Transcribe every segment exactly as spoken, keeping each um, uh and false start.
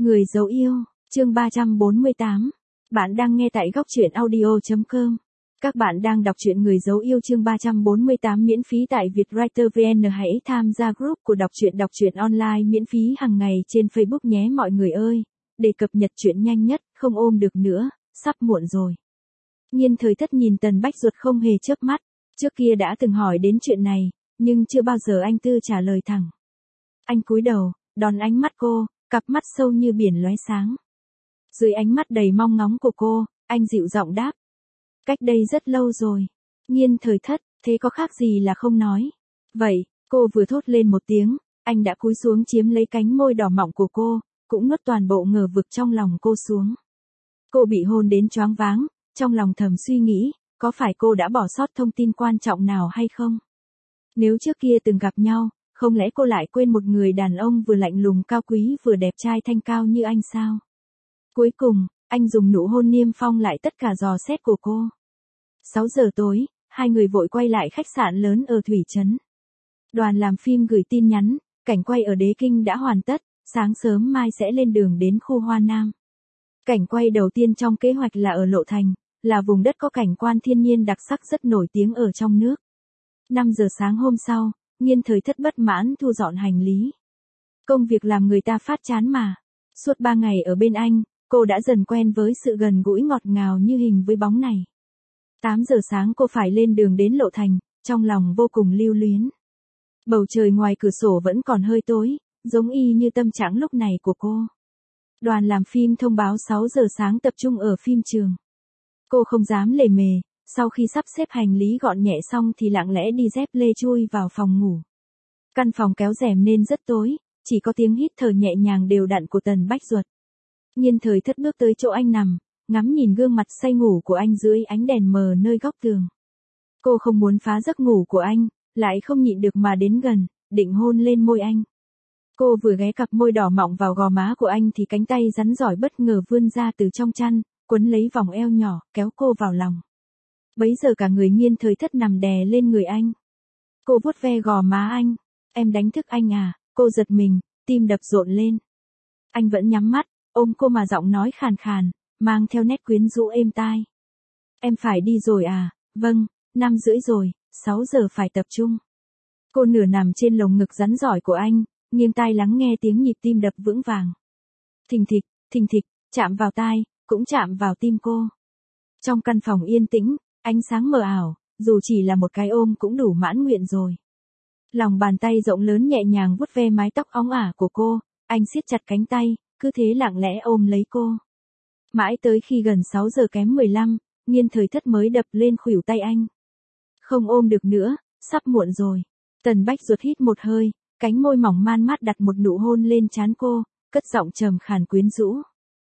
Người dấu yêu, chương ba trăm bốn mươi tám. Bạn đang nghe tại góc truyện audio chấm com. Các bạn đang đọc truyện Người dấu yêu chương ba trăm bốn mươi tám miễn phí tại Vietwriter vê en. Hãy tham gia group của đọc truyện đọc truyện online miễn phí hàng ngày trên Facebook nhé mọi người ơi. Để cập nhật truyện nhanh nhất, không ôm được nữa, sắp muộn rồi. Nhiên Thời Thất nhìn Tần Bách Duật không hề chớp mắt, trước kia đã từng hỏi đến chuyện này, nhưng chưa bao giờ anh Tư trả lời thẳng. Anh cúi đầu, đón ánh mắt cô, cặp mắt sâu như biển lóe sáng. Dưới ánh mắt đầy mong ngóng của cô, anh dịu giọng đáp. Cách đây rất lâu rồi. Nhiên Thời Thất, thế có khác gì là không nói. Vậy, cô vừa thốt lên một tiếng, anh đã cúi xuống chiếm lấy cánh môi đỏ mọng của cô, cũng nuốt toàn bộ ngờ vực trong lòng cô xuống. Cô bị hôn đến choáng váng, trong lòng thầm suy nghĩ, có phải cô đã bỏ sót thông tin quan trọng nào hay không? Nếu trước kia từng gặp nhau, không lẽ cô lại quên một người đàn ông vừa lạnh lùng cao quý vừa đẹp trai thanh cao như anh sao? Cuối cùng, anh dùng nụ hôn niêm phong lại tất cả dò xét của cô. sáu giờ tối, hai người vội quay lại khách sạn lớn ở Thủy Trấn. Đoàn làm phim gửi tin nhắn, cảnh quay ở Đế Kinh đã hoàn tất, sáng sớm mai sẽ lên đường đến khu Hoa Nam. Cảnh quay đầu tiên trong kế hoạch là ở Lộ Thành, là vùng đất có cảnh quan thiên nhiên đặc sắc rất nổi tiếng ở trong nước. năm giờ sáng hôm sau, Nhiên Thời Thất bất mãn thu dọn hành lý. Công việc làm người ta phát chán mà. Suốt ba ngày ở bên anh, cô đã dần quen với sự gần gũi ngọt ngào như hình với bóng này. tám giờ sáng cô phải lên đường đến Lộ Thành, trong lòng vô cùng lưu luyến. Bầu trời ngoài cửa sổ vẫn còn hơi tối, giống y như tâm trạng lúc này của cô. Đoàn làm phim thông báo sáu giờ sáng tập trung ở phim trường. Cô không dám lề mề, sau khi sắp xếp hành lý gọn nhẹ xong thì lặng lẽ đi dép lê chui vào phòng ngủ. Căn phòng kéo rèm nên rất tối, chỉ có tiếng hít thở nhẹ nhàng đều đặn của Tần Bách Duật. Nhiên Thời Thất bước tới chỗ anh nằm, ngắm nhìn gương mặt say ngủ của anh dưới ánh đèn mờ nơi góc tường. Cô không muốn phá giấc ngủ của anh, lại không nhịn được mà đến gần, định hôn lên môi anh. Cô vừa ghé cặp môi đỏ mọng vào gò má của anh thì cánh tay rắn giỏi bất ngờ vươn ra từ trong chăn, quấn lấy vòng eo nhỏ, kéo cô vào lòng. Bấy giờ cả người Nhiên Thời Thất nằm đè lên người anh. Cô vuốt ve gò má anh. Em đánh thức anh à? Cô giật mình, tim đập rộn lên. Anh vẫn nhắm mắt, ôm cô mà giọng nói khàn khàn, mang theo nét quyến rũ êm tai. Em phải đi rồi à? Vâng, năm rưỡi rồi, sáu giờ phải tập trung. Cô nửa nằm trên lồng ngực rắn giỏi của anh, nghiêng tai lắng nghe tiếng nhịp tim đập vững vàng. Thình thịch, thình thịch, chạm vào tai, cũng chạm vào tim cô. Trong căn phòng yên tĩnh, ánh sáng mờ ảo, dù chỉ là một cái ôm cũng đủ mãn nguyện rồi. Lòng bàn tay rộng lớn nhẹ nhàng vuốt ve mái tóc óng ả của cô, anh siết chặt cánh tay, cứ thế lặng lẽ ôm lấy cô. Mãi tới khi gần sáu giờ kém mười lăm, Nhiên Thời Thất mới đập lên khuỷu tay anh. Không ôm được nữa, sắp muộn rồi. Tần Bách Duật hít một hơi, cánh môi mỏng man mát đặt một nụ hôn lên trán cô, cất giọng trầm khàn quyến rũ.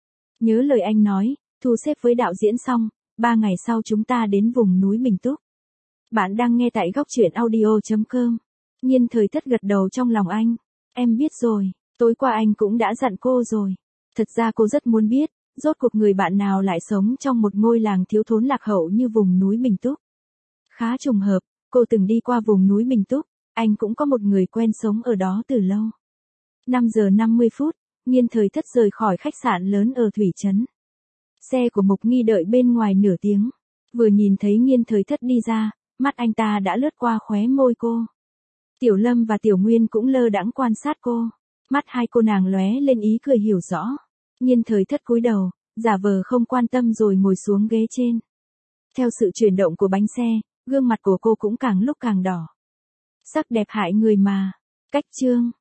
Nhớ lời anh nói, thu xếp với đạo diễn xong, ba ngày sau chúng ta đến vùng núi Bình Túc. Bạn đang nghe tại góc truyện audio chấm com. Nhiên Thời Thất gật đầu trong lòng anh. Em biết rồi, tối qua anh cũng đã dặn cô rồi. Thật ra cô rất muốn biết, rốt cuộc người bạn nào lại sống trong một ngôi làng thiếu thốn lạc hậu như vùng núi Bình Túc. Khá trùng hợp, cô từng đi qua vùng núi Bình Túc, anh cũng có một người quen sống ở đó từ lâu. năm giờ năm mươi phút, Nhiên Thời Thất rời khỏi khách sạn lớn ở Thủy Trấn. Xe của Mục Nghi đợi bên ngoài nửa tiếng. Vừa nhìn thấy Nhiên Thời Thất đi ra, mắt anh ta đã lướt qua khóe môi cô. Tiểu Lâm và Tiểu Nguyên cũng lơ đãng quan sát cô. Mắt hai cô nàng lóe lên ý cười hiểu rõ. Nhiên Thời Thất cúi đầu, giả vờ không quan tâm rồi ngồi xuống ghế trên. Theo sự chuyển động của bánh xe, gương mặt của cô cũng càng lúc càng đỏ. Sắc đẹp hại người mà. Cách chương.